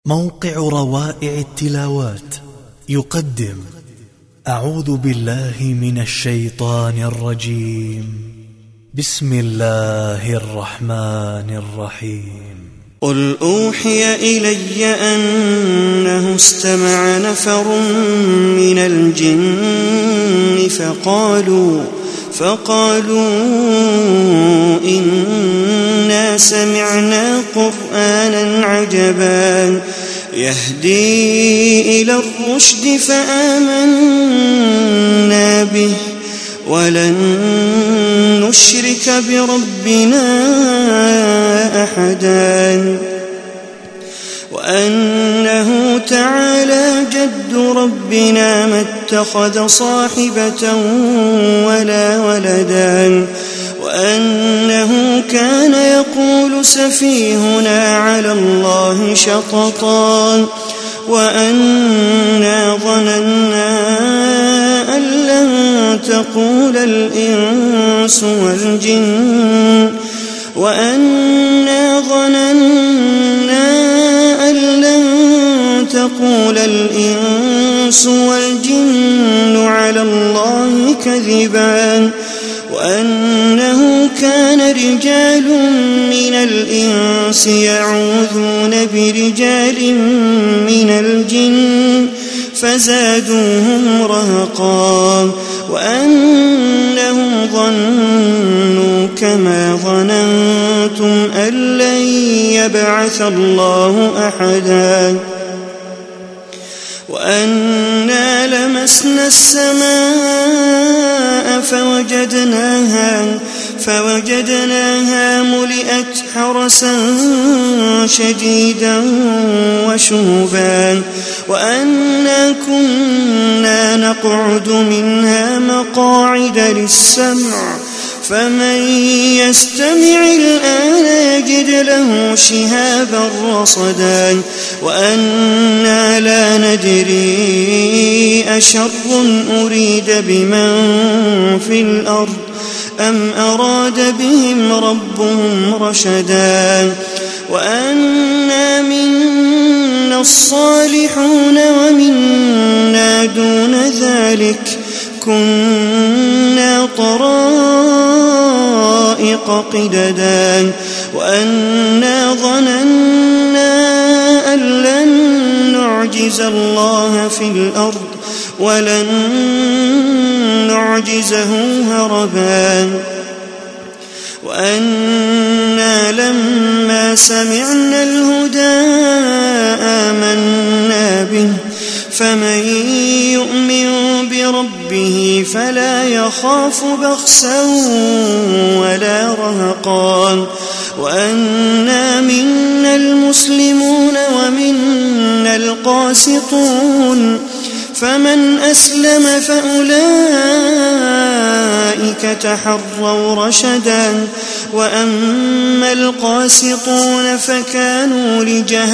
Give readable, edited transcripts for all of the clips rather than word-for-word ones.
موقع روائع التلاوات يقدم أعوذ بالله من الشيطان الرجيم. بسم الله الرحمن الرحيم. قل أوحي إلي أنه استمع نفر من الجن فقالوا إنا سمعنا قرآنا عجبا يهدي إلى الرشد فآمنا به ولن نشرك بربنا أحدا وأنه تعالى جد ربنا ما اتخذ صاحبة ولا ولدا وأنه كان يقول سفيهنا على الله شططا وأنا ظننا أن لن تقول الإنس والجن على الله كذبا وأنه كان رجال من الإنس يعوذون برجال من الجن فزادوهم رهقا وأنهم ظنوا كما ظننتم أن لن يبعث الله أحدا وأنا لمسنا السماء فوجدناها ملئت حرسا شديدا وشهبا وأنا كنا نقعد منها مقاعد للسمع فمن يستمع الآن يجد له شهابا رصدا وأنا لا ندري أشر أريد بمن في الأرض أم أراد بهم ربهم رشدا وأنا منا الصالحون ومنا دون ذلك كنا طرائق قددا وأنا ظننا أن لن نعجز الله في الأرض ولن نعجزه هربا وأنا لما سمعنا الهدى آمنا به فمن يؤمن بربه فلا يخاف بخسا ولا رهقا وأنا منا المسلمون ومنا القاسطون فمن أسلم فأولئك تحروا رشدا وأما القاسطون فكانوا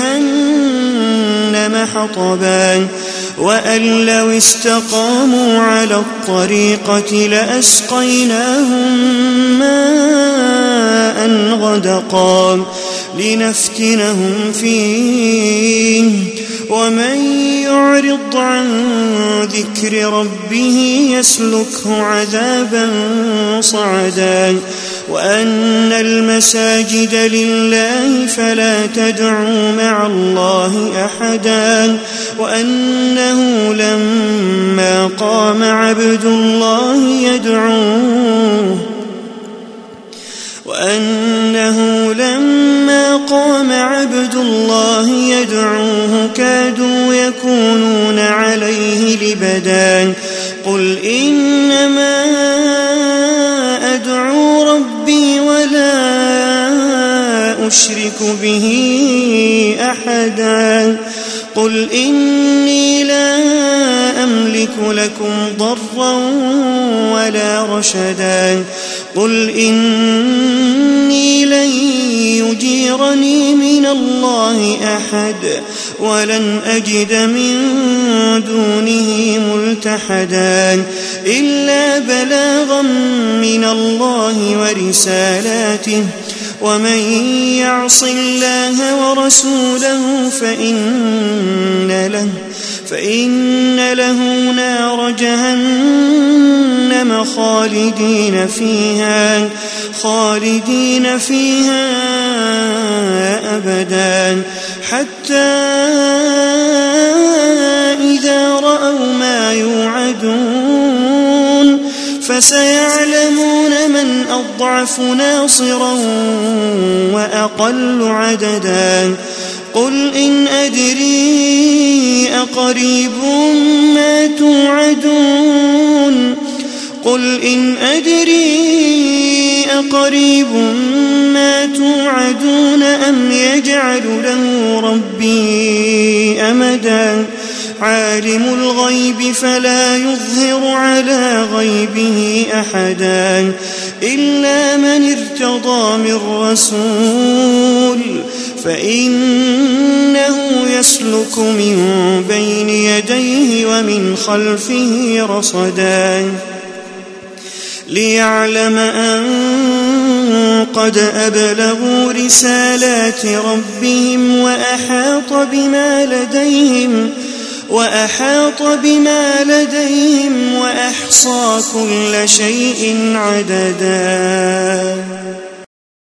لجهنم حطبا وأن لو استقاموا على الطريقة لأسقيناهم ماء غدقا لنفتنهم فيه ومن يعرض عن ذكر ربه يسلكه عذابا صعدا وأن المساجد لله فلا تدعوا مع الله أحدا وأنه لما قام عبد الله يدعوه كادوا يكونون عليه لبدا قل إنما أدعو ربي ولا أشرك به أحدا قل إني لا أملك لكم ضرا ولا رشدا قل إني لن يجيرني من الله أحد ولن أجد من دونه ملتحدا إلا بلاغا من الله ورسالاته ومن يعص الله ورسوله فإن له نار جهنم خالدين فيها أبدا حتى إذا رأوا ما يوعدون فسيعلمون من أضعف ناصرا وأقل عددا قل إن أدري أقريب ما توعدون أم يجعل له ربي أمدا عالم الغيب فلا يظهر على غيبه أحدا إلا من ارتضى من رسول فإنه يسلك من بين يديه ومن خلفه رصدا ليعلم أن قد أبلغوا رسالات ربهم وأحاط بما لديهم وأحصى كل شيء عددا.